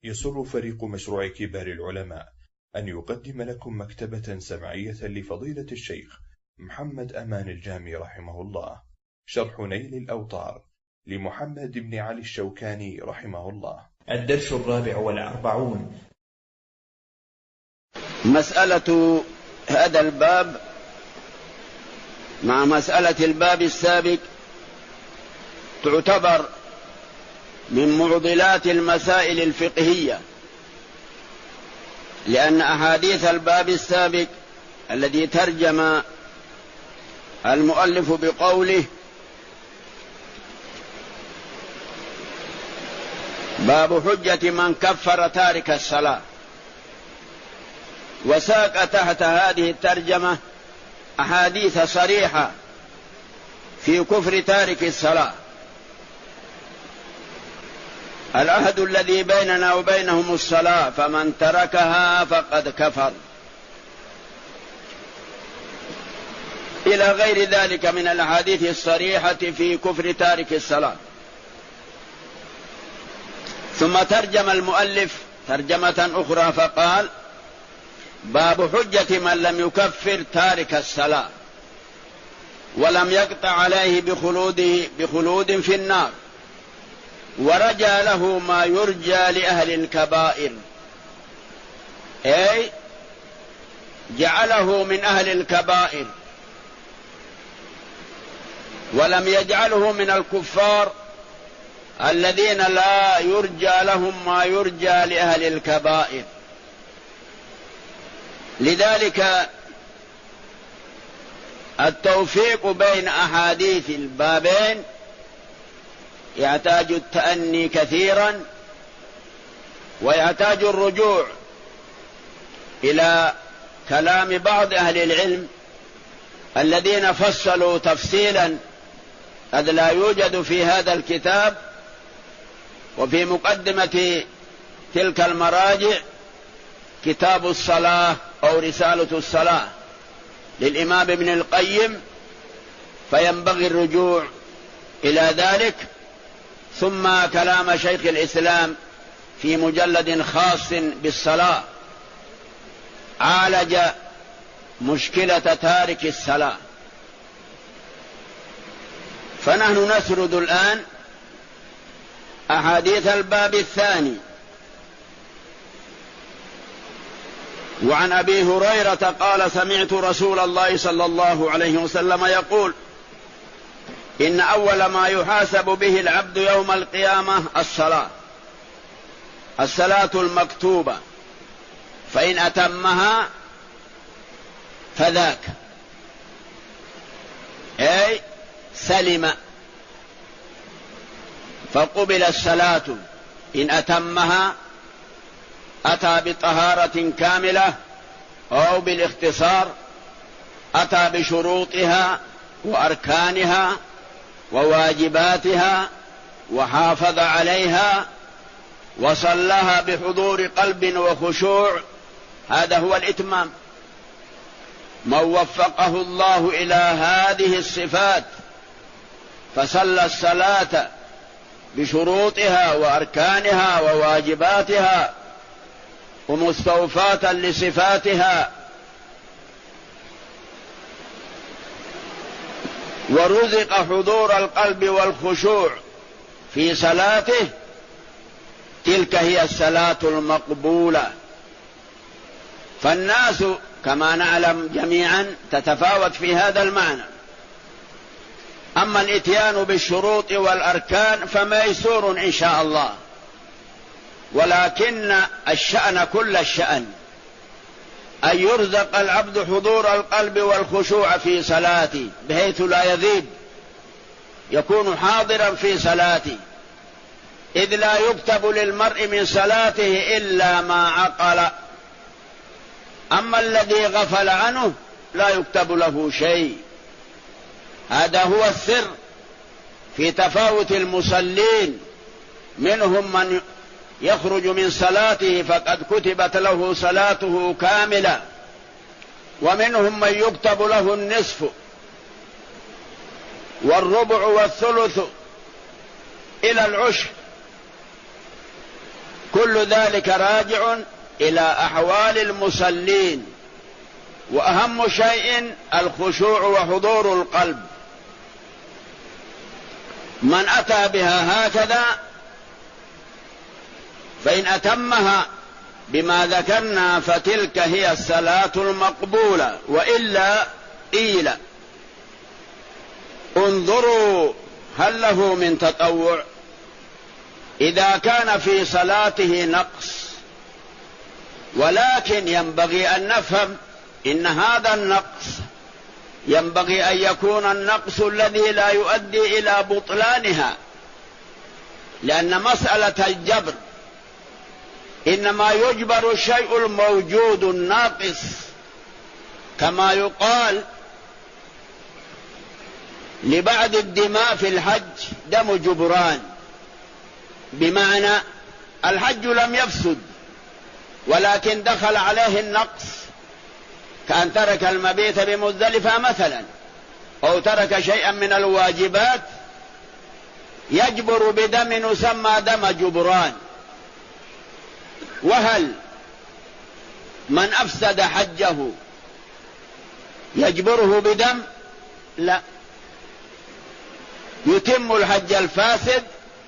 يسر فريق مشروع كبار العلماء أن يقدم لكم مكتبة سمعية لفضيلة الشيخ محمد أمان الجامي رحمه الله، شرح نيل الأوطار لمحمد بن علي الشوكاني رحمه الله. الدرس 44. مسألة هذا الباب مع مسألة الباب السابق تعتبر من معضلات المسائل الفقهية، لأن أحاديث الباب السابق الذي ترجم المؤلف بقوله باب حجة من كفر تارك الصلاة، وساق تحت هذه الترجمة أحاديث صريحة في كفر تارك الصلاة. العهد الذي بيننا وبينهم الصلاة، فمن تركها فقد كفر، إلى غير ذلك من الأحاديث الصريحة في كفر تارك الصلاة. ثم ترجم المؤلف ترجمة أخرى فقال باب حجة من لم يكفر تارك الصلاة ولم يقطع عليه بخلود في النار، ورجى له ما يرجى لأهل الكبائر، أي جعله من أهل الكبائر ولم يجعله من الكفار الذين لا يرجى لهم ما يرجى لأهل الكبائر. لذلك التوفيق بين أحاديث البابين يحتاج التأني كثيرا، ويحتاج الرجوع إلى كلام بعض أهل العلم الذين فصلوا تفصيلا قد لا يوجد في هذا الكتاب. وفي مقدمة تلك المراجع كتاب الصلاة أو رسالة الصلاة للإمام ابن القيم، فينبغي الرجوع إلى ذلك. ثم كلام شيخ الإسلام في مجلد خاص بالصلاة عالج مشكلة تارك الصلاة. فنحن نسرد الآن أحاديث الباب الثاني. وعن أبي هريرة قال سمعت رسول الله صلى الله عليه وسلم يقول إن أول ما يحاسب به العبد يوم القيامة الصلاة المكتوبة، فإن أتمها فذاك، أي سلم فقبل الصلاة. إن أتمها أتى بطهارة كاملة، أو بالاختصار أتى بشروطها وأركانها وواجباتها وحافظ عليها وصلها بحضور قلب وخشوع. هذا هو الإتمام. من وفقه الله إلى هذه الصفات فصلى الصلاة بشروطها وأركانها وواجباتها ومستوفاة لصفاتها، ورزق حضور القلب والخشوع في صلاته، تلك هي الصلاة المقبولة. فالناس كما نعلم جميعا تتفاوت في هذا المعنى. أما الإتيان بالشروط والأركان فميسور إن شاء الله، ولكن الشأن كل الشأن أن يرزق العبد حضور القلب والخشوع في صلاته بحيث لا يذيب، يكون حاضرا في صلاته، إذ لا يكتب للمرء من صلاته إلا ما عقل. أما الذي غفل عنه لا يكتب له شيء. هذا هو السر في تفاوت المصلين. منهم من يخرج من صلاته فقد كتبت له صلاته كاملة، ومنهم من يكتب له النصف والربع والثلث إلى العشر. كل ذلك راجع إلى أحوال المصلين، وأهم شيء الخشوع وحضور القلب. من أتى بها هكذا فإن أتمها بما ذكرنا فتلك هي الصلاة المقبولة، وإلا قيل انظروا هل له من تطوع. إذا كان في صلاته نقص، ولكن ينبغي أن نفهم إن هذا النقص ينبغي أن يكون النقص الذي لا يؤدي إلى بطلانها، لأن مسألة الجبر إنما يجبر الشيء الموجود الناقص، كما يقال لبعض الدماء في الحج دم جبران، بمعنى الحج لم يفسد ولكن دخل عليه النقص، كأن ترك المبيت بمزدلفة مثلا، أو ترك شيئا من الواجبات يجبر بدم يسمى دم جبران. وهل من أفسد حجه يجبره بدم؟ لا، يتم الحج الفاسد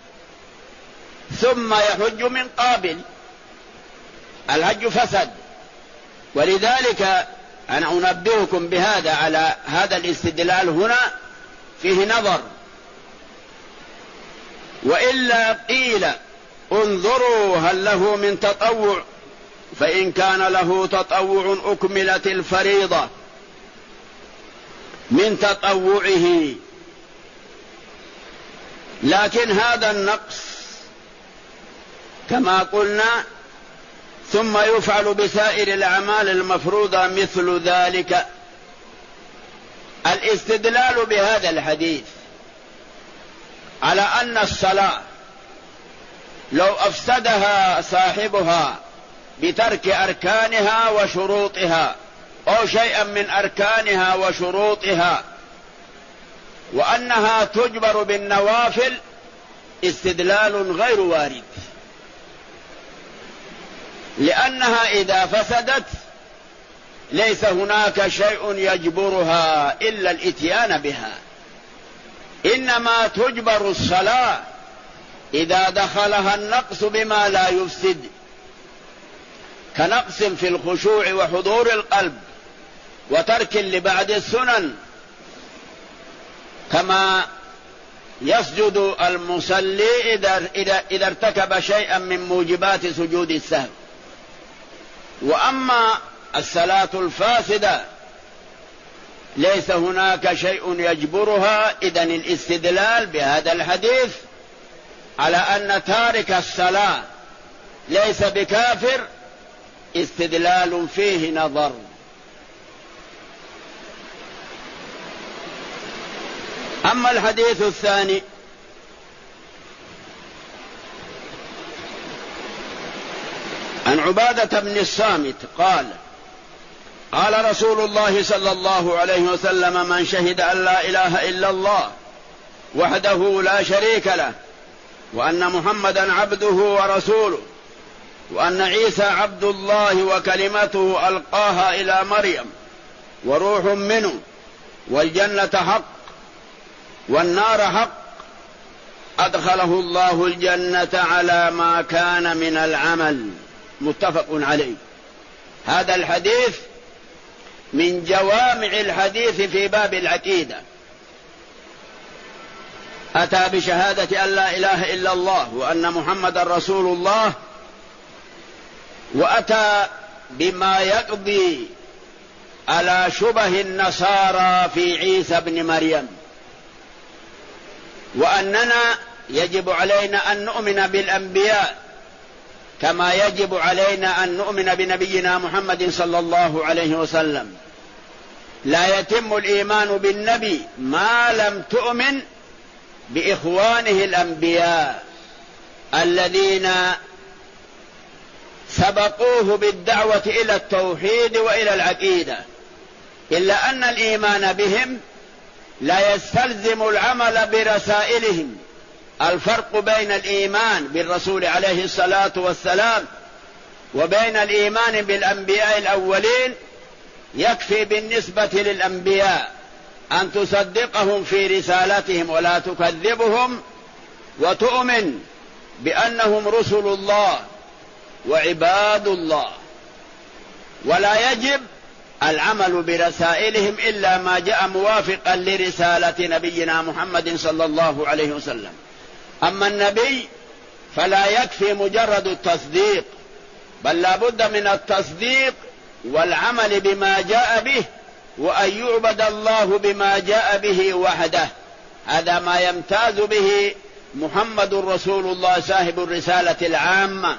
ثم يحج من قابل، الحج فسد. ولذلك أنا أنبهكم بهذا على هذا الاستدلال هنا فيه نظر. وإلا قيل انظروا هل له من تطوع، فإن كان له تطوع أكملت الفريضة من تطوعه، لكن هذا النقص كما قلنا ثم يفعل بسائر الأعمال المفروضة مثل ذلك. الاستدلال بهذا الحديث على أن الصلاة لو أفسدها صاحبها بترك أركانها وشروطها أو شيئا من أركانها وشروطها وأنها تجبر بالنوافل، استدلال غير وارد، لأنها إذا فسدت ليس هناك شيء يجبرها إلا الإتيان بها، إنما تجبر الصلاة إذا دخلها النقص بما لا يفسد، كنقص في الخشوع وحضور القلب وترك لبعض السنن، كما يسجد المصلي إذا ارتكب شيئا من موجبات سجود السهو. وأما الصلاة الفاسدة ليس هناك شيء يجبرها. إذن الاستدلال بهذا الحديث على أن تارك الصلاة ليس بكافر استدلال فيه نظر. أما الحديث الثاني عن عبادة بن الصامت قال قال رسول الله صلى الله عليه وسلم: من شهد أن لا إله إلا الله وحده لا شريك له وأن محمدا عبده ورسوله وأن عيسى عبد الله وكلمته ألقاها إلى مريم وروح منه والجنة حق والنار حق، أدخله الله الجنة على ما كان من العمل. متفق عليه. هذا الحديث من جوامع الحديث في باب العقيدة، أتى بشهادة أن لا إله إلا الله وأن محمد رسول الله، وأتى بما يقضي على شبه النصارى في عيسى بن مريم، وأننا يجب علينا أن نؤمن بالأنبياء كما يجب علينا أن نؤمن بنبينا محمد صلى الله عليه وسلم. لا يتم الإيمان بالنبي ما لم تؤمن بإخوانه الأنبياء الذين سبقوه بالدعوة إلى التوحيد وإلى العقيدة، إلا أن الإيمان بهم لا يستلزم العمل برسائلهم الفرق بين الإيمان بالرسول عليه الصلاة والسلام وبين الإيمان بالأنبياء الأولين يكفي بالنسبة للأنبياء أن تصدقهم في رسالتهم ولا تكذبهم، وتؤمن بأنهم رسل الله وعباد الله، ولا يجب العمل برسائلهم إلا ما جاء موافقا لرسالة نبينا محمد صلى الله عليه وسلم. أما النبي فلا يكفي مجرد التصديق، بل لا بد من التصديق والعمل بما جاء به، وأن يعبد الله بما جاء به وحده. هذا ما يمتاز به محمد رسول الله صاحب الرسالة العامة.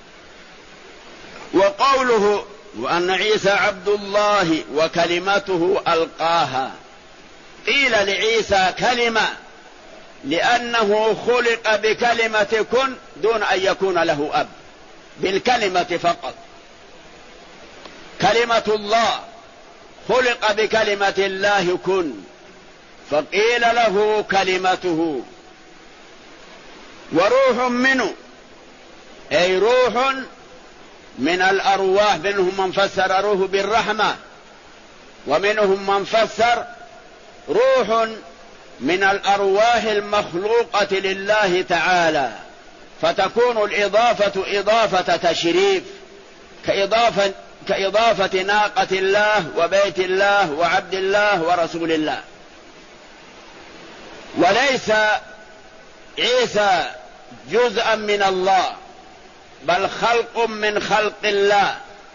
وقوله وأن عيسى عبد الله وكلمته ألقاها، قيل لعيسى كلمة لأنه خلق بكلمة كن دون أن يكون له أب، بالكلمة فقط. كلمة الله خلق بكلمة الله كن، فقيل له كلمته. وروح منه أي روح من الأرواح، منهم من فسر روح بالرحمة، ومنهم من فسر روح من الأرواح المخلوقة لله تعالى، فتكون الإضافة إضافة تشريف، كإضافة ناقة الله وبيت الله وعبد الله ورسول الله. وليس عيسى جزءا من الله، بل خلق من خلق الله.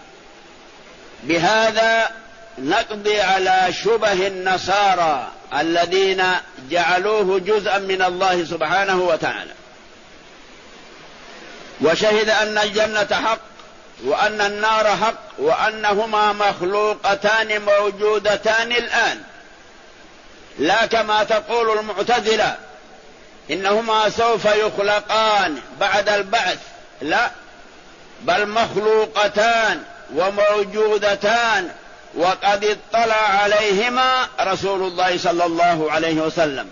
بهذا نقضي على شبه النصارى الذين جعلوه جزءا من الله سبحانه وتعالى. وشهد أن الجنة حق وأن النار حق وأنهما مخلوقتان موجودتان الآن، لا كما تقول المعتزلة إنهما سوف يخلقان بعد البعث، لا، بل مخلوقتان وموجودتان، وقد اطلع عليهما رسول الله صلى الله عليه وسلم.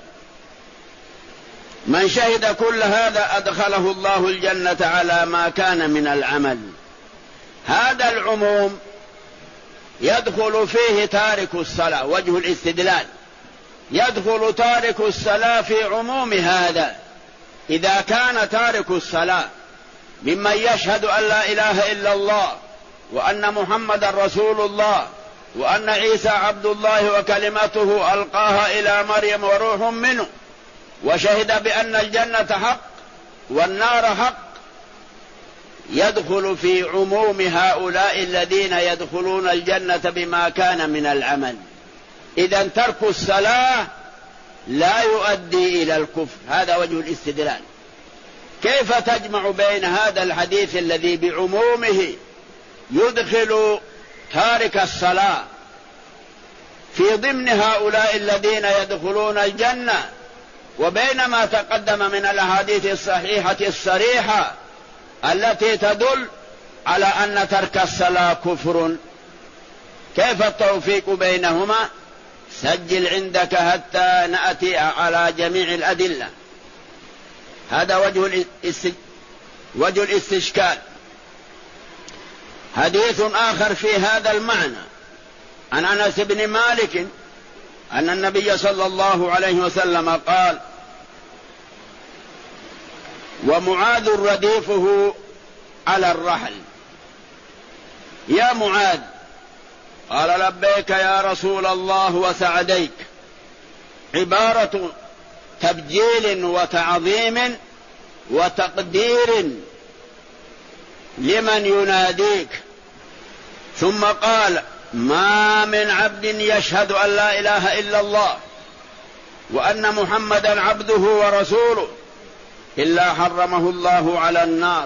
من شهد كل هذا أدخله الله الجنة على ما كان من العمل. هذا العموم يدخل فيه تارك الصلاة، وجه الاستدلال، يدخل تارك الصلاة في عموم هذا. إذا كان تارك الصلاة ممن يشهد أن لا إله إلا الله وأن محمد رسول الله وأن عيسى عبد الله وكلمته ألقاها إلى مريم وروح منه، وشهد بأن الجنة حق والنار حق، يدخل في عموم هؤلاء الذين يدخلون الجنة بما كان من العمل. إذا ترك الصلاة لا يؤدي إلى الكفر. هذا وجه الاستدلال. كيف تجمع بين هذا الحديث الذي بعمومه يدخل تارك الصلاة في ضمن هؤلاء الذين يدخلون الجنة، وبين ما تقدم من الأحاديث الصحيحة الصريحة التي تدل على أن ترك الصلاة كفر؟ كيف التوفيق بينهما؟ سجل عندك حتى نأتي على جميع الأدلة. هذا وجه الاستشكال. حديث آخر في هذا المعنى عن أنس بن مالك أن النبي صلى الله عليه وسلم قال: ومعاذ رديفه على الرحل. يا معاذ، قال: لبيك يا رسول الله وسعديك. عبارة تبجيل وتعظيم وتقدير لمن يناديك. ثم قال: ما من عبد يشهد أن لا إله إلا الله وأن محمدا عبده ورسوله إلا حرمه الله على النار.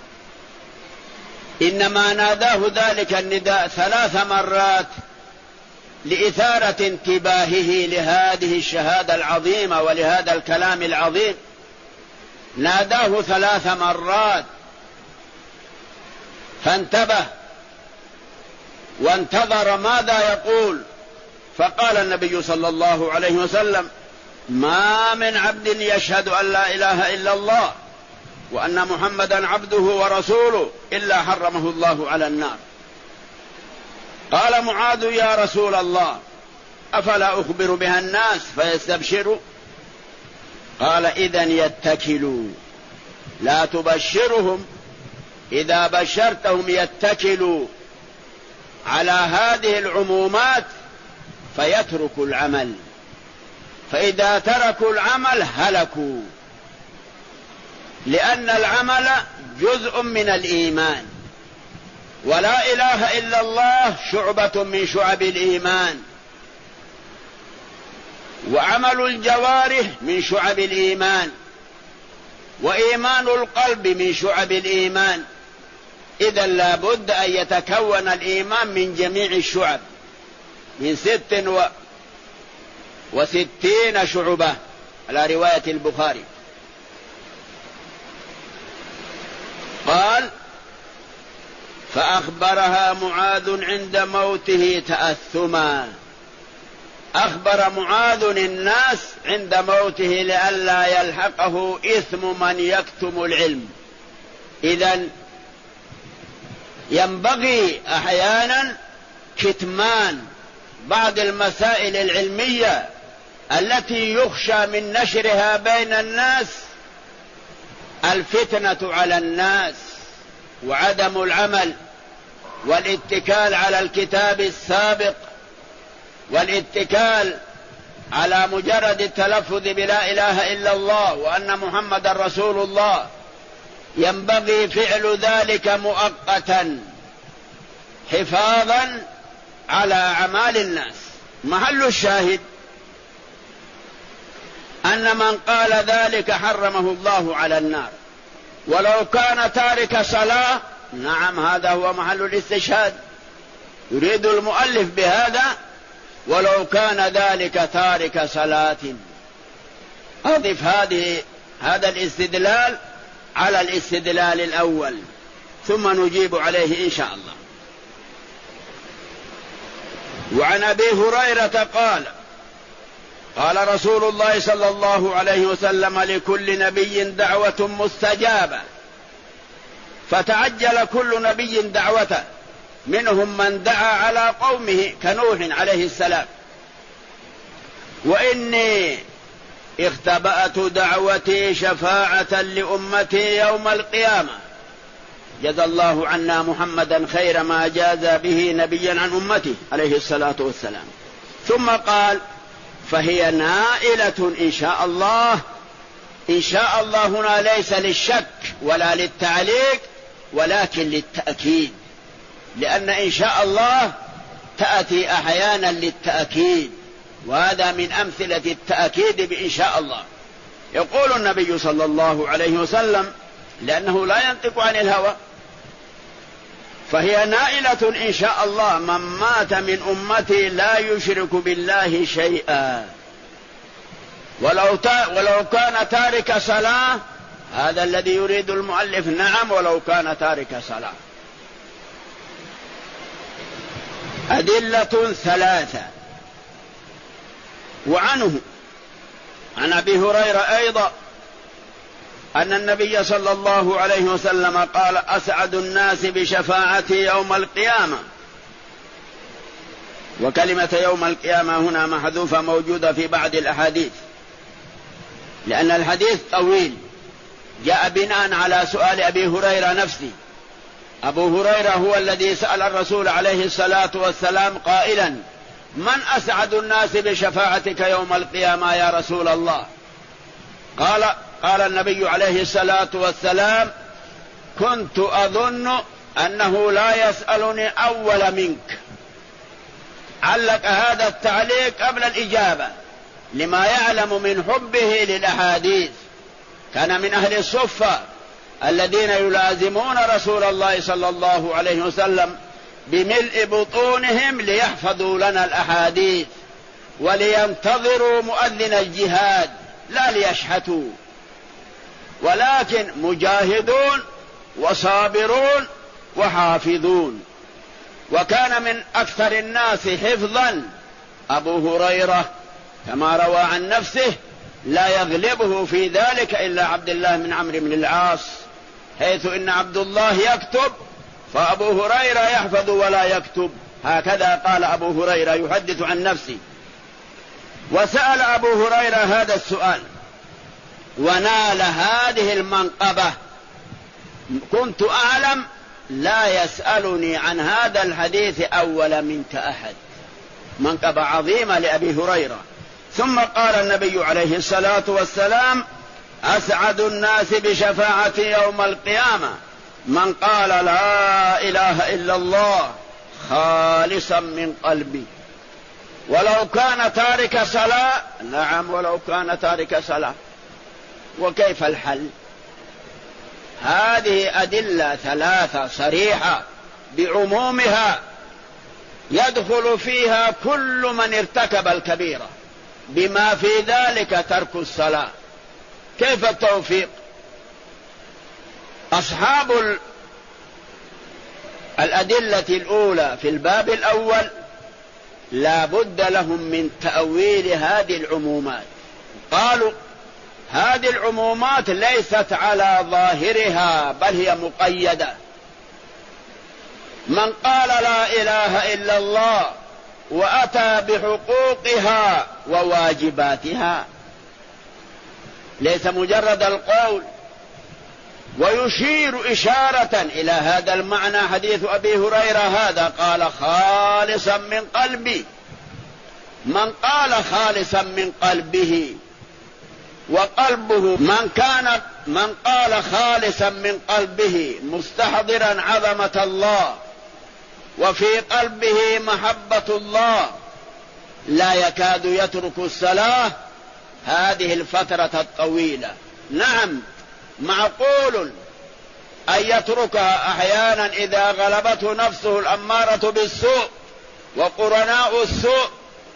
إنما ناداه ذلك النداء 3 مرات لإثارة انتباهه لهذه الشهادة العظيمة ولهذا الكلام العظيم. ناداه 3 مرات فانتبه وانتظر ماذا يقول. فقال النبي صلى الله عليه وسلم: ما من عبد يشهد أن لا إله إلا الله وأن محمدا عبده ورسوله إلا حرمه الله على النار. قال معاذ: يا رسول الله، أفلا أخبر بها الناس فيستبشروا؟ قال: إذن يتكلوا، لا تبشرهم، إذا بشرتهم يتكلوا على هذه العمومات فيتركوا العمل، فإذا تركوا العمل هلكوا، لأن العمل جزء من الإيمان، ولا إله إلا الله شعبة من شعب الإيمان، وعمل الجوارح من شعب الإيمان، وإيمان القلب من شعب الإيمان. إذا لا بد أن يتكون الإيمان من جميع الشعب، من 66 شعبة على رواية البخاري. قال: فأخبرها معاذ عند موته تأثما، أخبر معاذ الناس عند موته لئلا يلحقه إثم من يكتم العلم. إذن ينبغي أحيانا كتمان بعض المسائل العلمية التي يخشى من نشرها بين الناس الفتنة على الناس، وعدم العمل، والاتكال على الكتاب السابق، والاتكال على مجرد التلفظ بلا إله إلا الله وأن محمد رسول الله. ينبغي فعل ذلك مؤقتا حفاظا على أعمال الناس. محل الشاهد أن من قال ذلك حرمه الله على النار، ولو كان تارك صلاة. نعم، هذا هو محل الاستشهاد. يريد المؤلف بهذا ولو كان ذلك تارك صلاة. أضف هذا الاستدلال على الاستدلال الأول ثم نجيب عليه إن شاء الله. وعن أبي هريرة قال رسول الله صلى الله عليه وسلم: لكل نبي دعوة مستجابة، فتعجل كل نبي دعوته، منهم من دعا على قومه كنوح عليه السلام، وإني اختبأت دعوتي شفاعة لأمتي يوم القيامة. جزى الله عنا محمدا خير ما جاز به نبيا عن أمته عليه الصلاة والسلام. ثم قال: فهي نائلة إن شاء الله. إن شاء الله هنا ليس للشك ولا للتعليق ولكن للتأكيد، لأن إن شاء الله تأتي أحيانا للتأكيد، وهذا من أمثلة التأكيد بإن شاء الله. يقول النبي صلى الله عليه وسلم لأنه لا ينطق عن الهوى: فهي نائلة إن شاء الله من مات من أمتي لا يشرك بالله شيئا. ولو كان تارك صلاة، هذا الذي يريد المؤلف. نعم، ولو كان تارك صلاة. أدلة ثلاثة. وعنه عن أبي هريرة أيضا أن النبي صلى الله عليه وسلم قال: أسعد الناس بشفاعتي يوم القيامة. وكلمة يوم القيامة هنا محذوفة، موجودة في بعض الأحاديث، لأن الحديث طويل جاء بناء على سؤال أبي هريرة نفسه. أبو هريرة هو الذي سأل الرسول عليه الصلاة والسلام قائلا: من أسعد الناس بشفاعتك يوم القيامة يا رسول الله؟ قال النبي عليه الصلاة والسلام: كنت أظن أنه لا يسألني أول منك. علق هذا التعليق قبل الإجابة لما يعلم من حبه للأحاديث. كان من أهل الصفة الذين يلازمون رسول الله صلى الله عليه وسلم بملء بطونهم ليحفظوا لنا الأحاديث ولينتظروا مؤذن الجهاد، لا ليشحتوا، ولكن مجاهدون وصابرون وحافظون. وكان من أكثر الناس حفظا أبو هريرة كما روى عن نفسه لا يغلبه في ذلك إلا عبد الله بن عمرو بن العاص، حيث إن عبد الله يكتب فأبو هريرة يحفظ ولا يكتب، هكذا قال أبو هريرة يحدث عن نفسه. وسأل أبو هريرة هذا السؤال ونال هذه المنقبة. كنت أعلم لا يسألني عن هذا الحديث أول منك أحد، منقبة عظيمة لأبي هريرة. ثم قال النبي عليه الصلاة والسلام: أسعد الناس بشفاعتي يوم القيامة من قال لا إله إلا الله خالصا من قلبي ولو كان تارك صلاة. نعم، ولو كان تارك صلاة. وكيف الحل؟ هذه أدلة ثلاثة صريحة بعمومها يدخل فيها كل من ارتكب الكبيرة، بما في ذلك ترك الصلاة. كيف التوفيق؟ أصحاب الأدلة الأولى في الباب الأول لا بد لهم من تأويل هذه العمومات. قالوا هذه العمومات ليست على ظاهرها بل هي مقيدة. من قال لا إله إلا الله وأتى بحقوقها وواجباتها، ليس مجرد القول. ويشير إشارة إلى هذا المعنى حديث أبي هريرة هذا، قال خالصا من قلبي. من قال خالصا من قلبه وقلبه من قال خالصا من قلبه مستحضرا عظمة الله وفي قلبه محبة الله لا يكاد يترك الصلاة هذه الفترة الطويلة. نعم، معقول أن يتركها أحيانا إذا غلبته نفسه الأمارة بالسوء وقرناء السوء،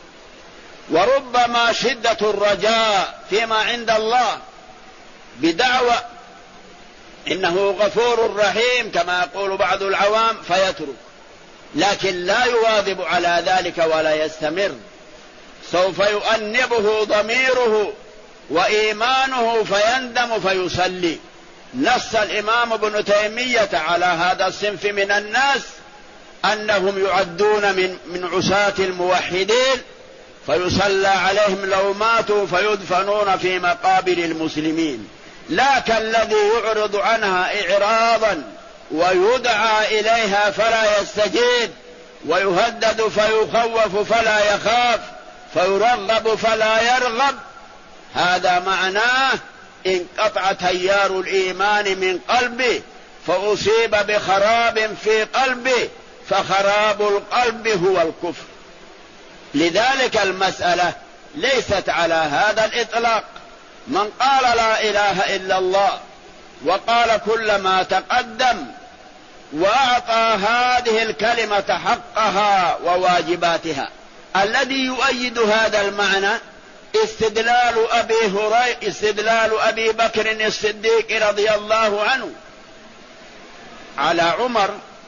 وربما شدة الرجاء فيما عند الله بدعوى إنه غفور رحيم كما يقول بعض العوام فيترك، لكن لا يواظب على ذلك ولا يستمر. سوف يؤنبه ضميره وإيمانه فيندم فيصلي. نص الإمام ابن تيمية على هذا الصنف من الناس أنهم يعدون من عصاة الموحدين، فيصلى عليهم لو ماتوا فيدفنون في مقابر المسلمين. لكن الذي يعرض عنها إعراضا ويدعى إليها فلا يستجيب، ويهدد فيخوف فلا يخاف، فيرغب فلا يرغب، هذا معناه انقطع تيار الإيمان من قلبه فأصيب بخراب في قلبه، فخراب القلب هو الكفر. لذلك المسألة ليست على هذا الإطلاق. من قال لا إله إلا الله وقال كل ما تقدم وأعطى هذه الكلمة حقها وواجباتها، الذي يؤيد هذا المعنى استدلال أبي بكر الصديق رضي الله عنه على عمر،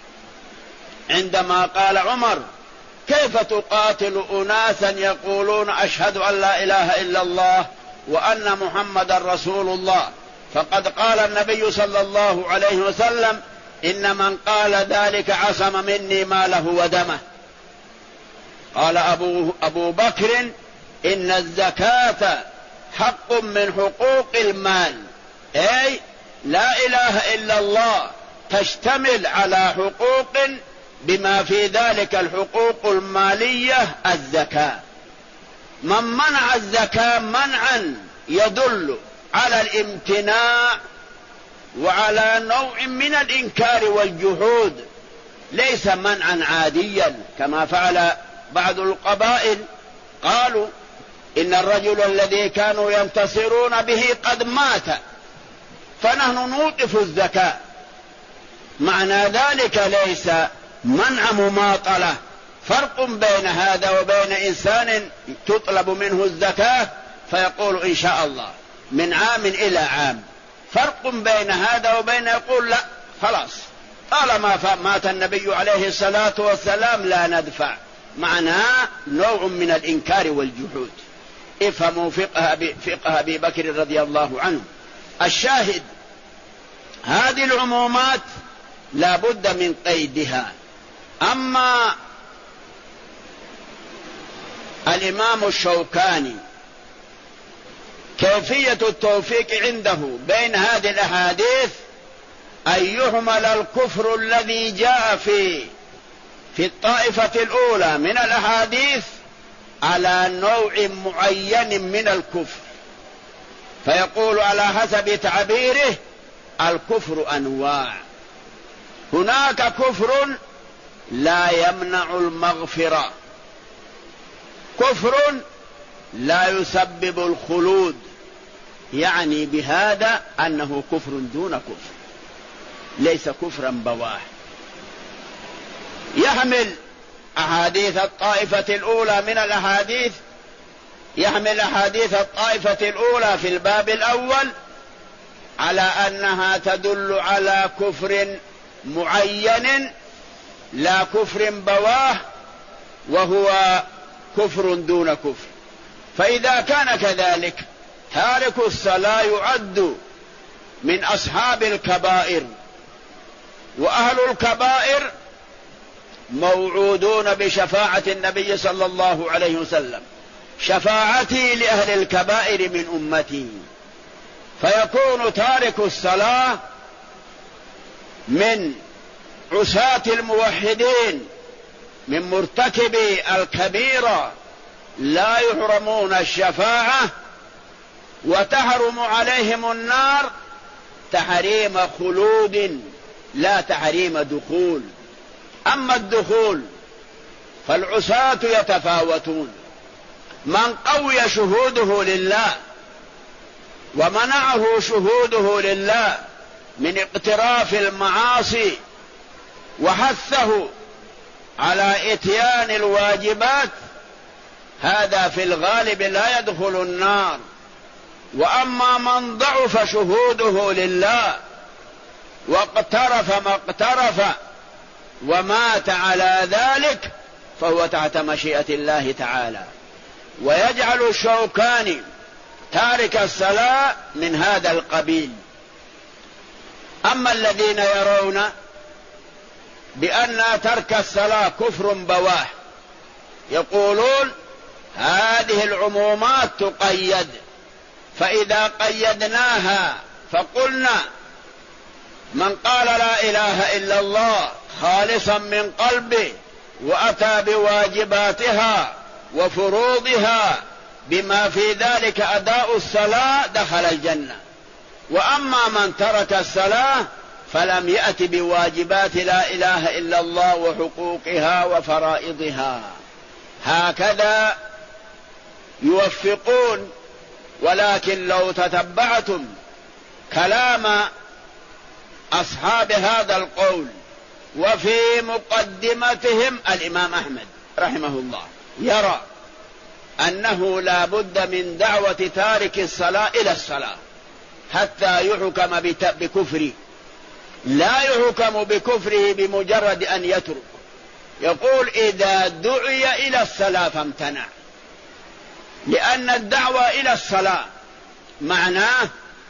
عندما قال عمر: كيف تقاتل أناسا يقولون أشهد أن لا إله إلا الله وأن محمدا رسول الله؟ فقد قال النبي صلى الله عليه وسلم: إن من قال ذلك عصم مني ماله ودمه. قال أبو بكر: إن الزكاة حق من حقوق المال، أي لا إله إلا الله تشتمل على حقوق بما في ذلك الحقوق المالية الزكاة. من منع الزكاة منعا يدل على الامتناع وعلى نوع من الإنكار والجحود، ليس منعا عاديا كما فعل بعض القبائل. قالوا إن الرجل الذي كانوا ينتصرون به قد مات فنحن نوقف الزكاة. معنى ذلك ليس منع مماطلة. فرق بين هذا وبين إنسان تطلب منه الزكاة فيقول إن شاء الله من عام إلى عام. فرق بين هذا وبين يقول لا خلاص طالما مات النبي عليه الصلاة والسلام لا ندفع. معناه نوع من الإنكار والجحود. افهموا فقه أبي بكر رضي الله عنه. الشاهد هذه العمومات لا بد من قيدها. أما الإمام الشوكاني كيفية التوفيق عنده بين هذه الأحاديث أن يهمل الكفر الذي جاء في الطائفة الأولى من الأحاديث على نوع معين من الكفر، فيقول على حسب تعبيره الكفر أنواع. هناك كفر لا يمنع المغفرة، كفر لا يسبب الخلود، يعني بهذا أنه كفر دون كفر، ليس كفرا بواه. يحمل أحاديث الطائفة الأولى من الأحاديث، يحمل أحاديث الطائفة الأولى في الباب الأول على أنها تدل على كفر معين لا كفر بواه، وهو كفر دون كفر. فإذا كان كذلك تارك الصلاة يعد من أصحاب الكبائر، وأهل الكبائر موعودون بشفاعة النبي صلى الله عليه وسلم، شفاعتي لأهل الكبائر من أمتي. فيكون تارك الصلاة من عصاة الموحدين، من مرتكبي الكبيرة، لا يحرمون الشفاعة، وتحرم عليهم النار تحريم خلود لا تحريم دخول. أما الدخول فالعصاة يتفاوتون، من قوي شهوده لله ومنعه شهوده لله من اقتراف المعاصي وحثه على إتيان الواجبات، هذا في الغالب لا يدخل النار. وأما من ضعف شهوده لله واقترف ما اقترف ومات على ذلك فهو تحت مشيئة الله تعالى. ويجعل الشوكاني تارك الصلاة من هذا القبيل. أما الذين يرون بأن ترك الصلاة كفر بواه يقولون هذه العمومات تقيد، فإذا قيدناها فقلنا من قال لا إله إلا الله خالصا من قلبه وأتى بواجباتها وفروضها بما في ذلك أداء الصلاة دخل الجنة. وأما من ترك الصلاة فلم يأت بواجبات لا إله إلا الله وحقوقها وفرائضها. هكذا يوفقون. ولكن لو تتبعتم كلام أصحاب هذا القول وفي مقدمتهم الإمام أحمد رحمه الله يرى أنه لا بد من دعوة تارك الصلاة إلى الصلاة حتى يحكم بكفره، لا يحكم بكفره بمجرد أن يترك. يقول إذا دعي إلى الصلاة فامتنع، لأن الدعوة إلى الصلاة معناه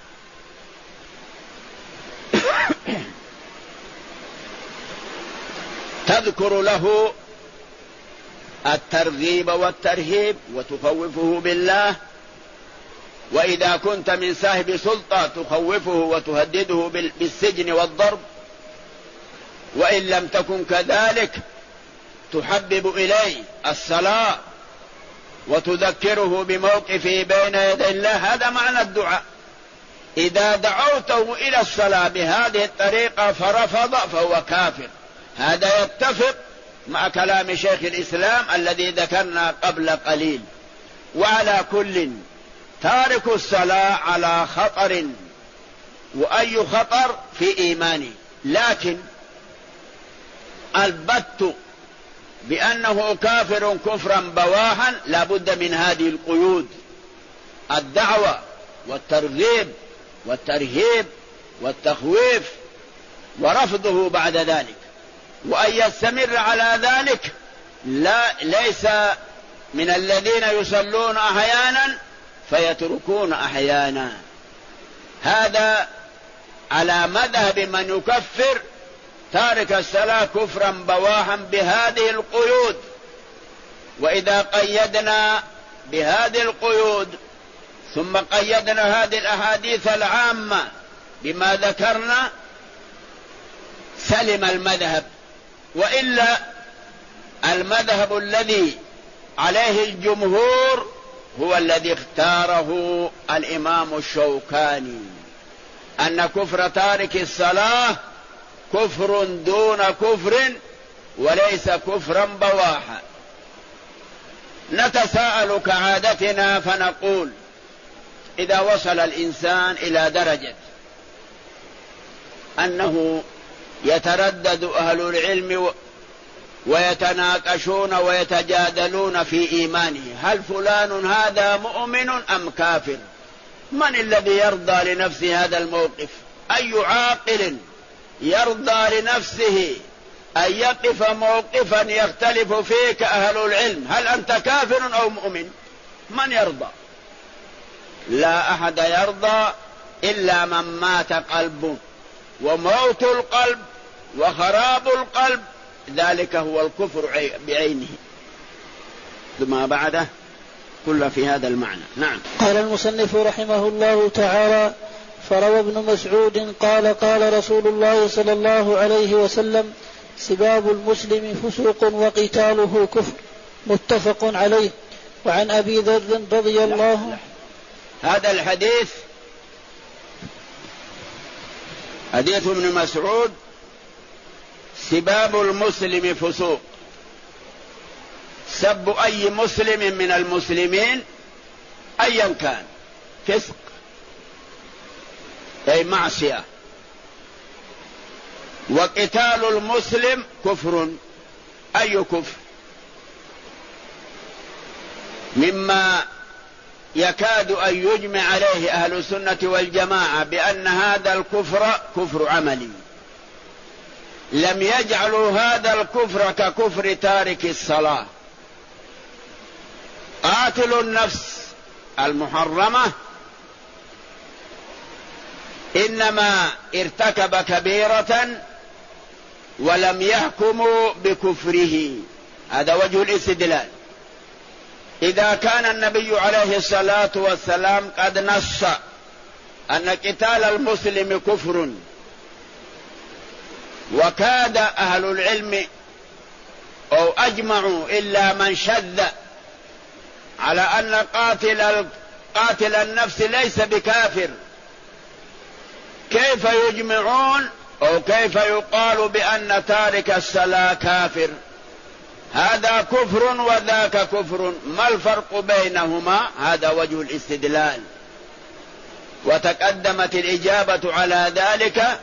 تذكر له الترغيب والترهيب وتخوفه بالله، وإذا كنت من صاحب سلطة تخوفه وتهدده بالسجن والضرب، وإن لم تكن كذلك تحبب إليه الصلاة وتذكره بموقفه بين يدي الله. هذا معنى الدعاء. إذا دعوته إلى الصلاة بهذه الطريقة فرفض فهو كافر. هذا يتفق مع كلام شيخ الإسلام الذي ذكرنا قبل قليل. وعلى كل تارك الصلاة على خطر، وأي خطر في إيمانه، لكن البت بأنه كافر كفرا بواحا لا بد من هذه القيود: الدعوة والترغيب والترهيب والتخويف ورفضه بعد ذلك. وأن يستمر على ذلك ليس من الذين يصلون أحيانا فيتركون أحيانا. هذا على مذهب من يكفر تارك الصلاة كفرا بواحا بهذه القيود. وإذا قيدنا بهذه القيود ثم قيدنا هذه الأحاديث العامة بما ذكرنا سلم المذهب. وإلا المذهب الذي عليه الجمهور هو الذي اختاره الإمام الشوكاني، أن كفر تارك الصلاة كفر دون كفر وليس كفرا بواحا. نتساءل كعادتنا فنقول: إذا وصل الإنسان إلى درجة أنه يتردد أهل العلم ويتناقشون ويتجادلون في إيمانه، هل فلان هذا مؤمن أم كافر؟ من الذي يرضى لنفسه هذا الموقف؟ أي عاقل يرضى لنفسه أن يقف موقفا يختلف فيك أهل العلم، هل أنت كافر أو مؤمن؟ من يرضى؟ لا أحد يرضى إلا من مات قلبه، وموت القلب وخراب القلب ذلك هو الكفر بعينه. ثم بعده كل في هذا المعنى. نعم. قال المصنف رحمه الله تعالى: فروى ابن مسعود قال: قال رسول الله صلى الله عليه وسلم: سباب المسلم فسوق وقتاله كفر، متفق عليه. وعن أبي ذر رضي الله هذا الحديث حديث ابن مسعود: سباب المسلم فسوق، سب أي مسلم من المسلمين أيا كان فسق أي معصية. وقتال المسلم كفر، أي كفر؟ مما يكاد أن يجمع عليه أهل السنة والجماعة بأن هذا الكفر كفر عملي، لم يجعلوا هذا الكفر ككفر تارك الصلاة. قاتل النفس المحرمة إنما ارتكب كبيرة ولم يحكموا بكفره، هذا وجه الاستدلال. إذا كان النبي عليه الصلاة والسلام قد نص أن قتال المسلم كفر، وكاد أهل العلم أو أجمعوا إلا من شذ على أن قاتل النفس ليس بكافر، كيف يجمعون أو كيف يقال بأن تارك الصلاة كافر؟ هذا كفر وذاك كفر، ما الفرق بينهما؟ هذا وجه الاستدلال. وتقدمت الإجابة على ذلك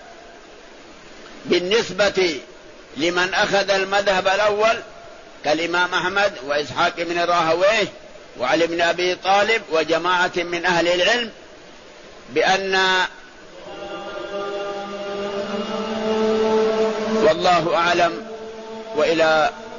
بالنسبة لمن أخذ المذهب الأول كالإمام أحمد وإسحاق بن راهويه وعلي بن أبي طالب وجماعة من أهل العلم، بأن والله أعلم. وإلى